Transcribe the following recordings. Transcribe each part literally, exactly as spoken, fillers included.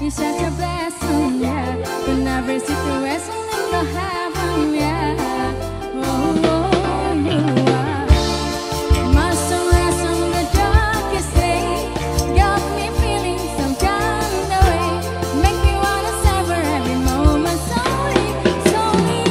such a blessing, yeah. In every situation in the heaven, yeah. Oh, oh, you are my sunrise on the darkest day. Got me feeling some kind of way. Make me wanna savor every moment slowly, slowly.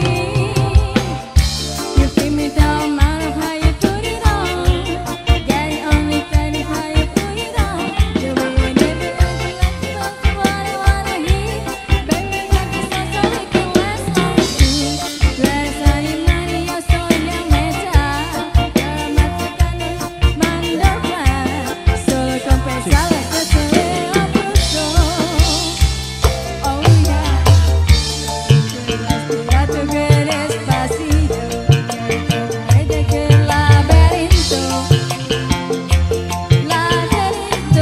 You keep me down, man of how you put it on. Get it on me, baby, how you put it on. The way you did it, that's what I wanna hear. Baby, got this so so we can last on you. Dress on your money, you're so young, meta. You're my second mandar. Solo confesarle que te veo bruto. Oh yeah. Respira tu que despacito. De que el laberinto. Laberinto.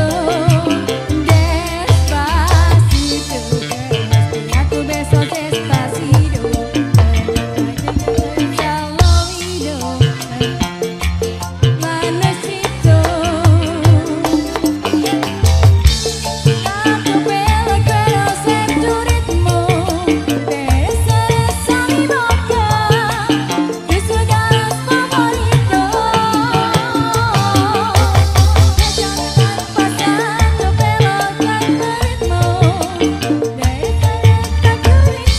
Despacito. Respira tu beso despacito. Al oído. Manecito. A tu pelo quiero ser tu ritmo. Besas a mi boca. Tus lugares favoritos. Déjame pasando pelo con tu ritmo. Déjame con tu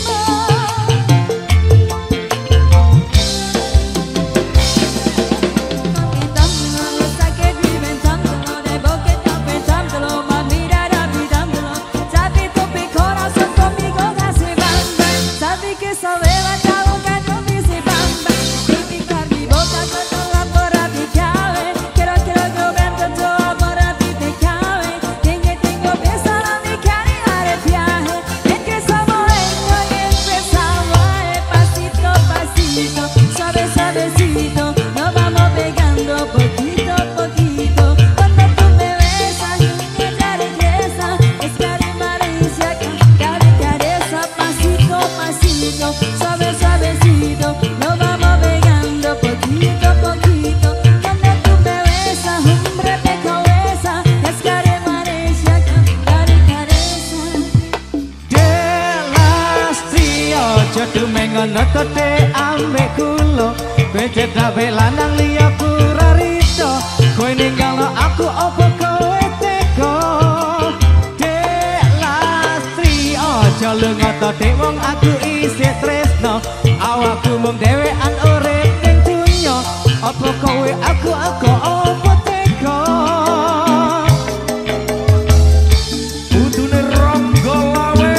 ritmo. Lo saqué inventándolo, de boqueta pensándolo, más mirar olvidándolo. Sabe tu mi corazón conmigo hace bam bam. Sabe que sabe la boca no dice bam bam. Y picar mi boca con toda por a mi cabe. Quiero, quiero que vente todo por a ti te cabe. Tengo, tengo pensar a mi cara y haré viaje. Empezamos lento y empezamos pasito, pasito. Suave, suavecito, nos vamos pegando poquito a poquito. Cuando tú me besas, me da regresa. Es carimarencia, careza, pasito, pasito. Suave, suavecito, nos vamos pegando poquito a poquito. Cuando tú me besas, hombre de cabeza. Es carimarencia, careza. Delastri ojo dumengono tote ambek kulo. Kowe cedawe lanang liya pura rido. Kowe ninggalo aku opo kowe tega. Delastri ojo lunga tote wong aku isih tresno. Awakku mung dhewean urip ning dunya. Opo kowe aku aku opo tega. Putune Ronggolawe.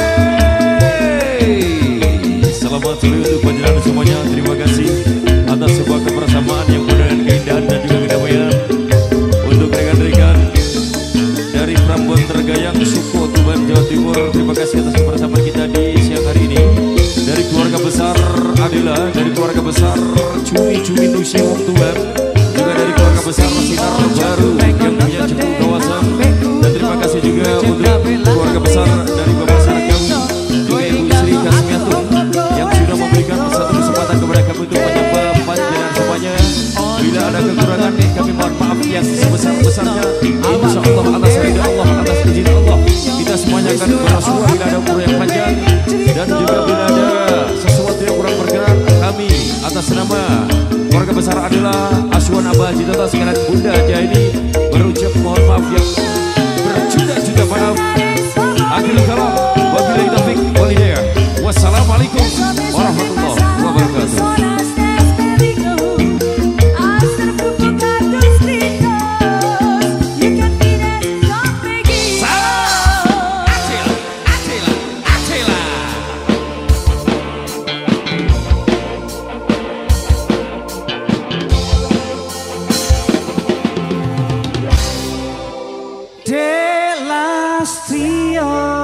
Selamat sore untuk panjenengan semuanya. Terima kasih atas sebuah kebersamaan yang penuh dengan keindahan dan juga kedamaian. Untuk rekan-rekan dari Prambon Tergayang, Suko, Tuban, Jawa Timur, terima kasih atas kebersamaan kita di siang hari ini. Dari keluarga besar Adila, dari keluarga besar Cumi-Cumi Nusi Wong Tuban, juga dari keluarga besar Sinar Baru yang punya cukup kawasan. Dan terima kasih juga untuk keluarga besar dari Bapak Saragam, juga Ibu Sri Kasmiatung yang sudah memberikan satu kesempatan kepada kami untuk menyapa panjenengan semuanya. Bila ada kekurangan, kami mohon maaf yang sebesar-besarnya. Insya Allah atas ridha Allah, atas izin Allah, kita semuanya akan bersuara bila ada umur yang panjang. Dan juga bila ada sesuatu yang kurang berkenan, kami atas nama keluarga besar adalah Asuhan Abah Haji Toto sekalian Bunda Jaini berucap mohon maaf yang berjuta-juta maaf. Akhirul kalam, wabillahi taufiq wal hidayah. Wassalamualaikum warahmatullahi wabarakatuh. Delastri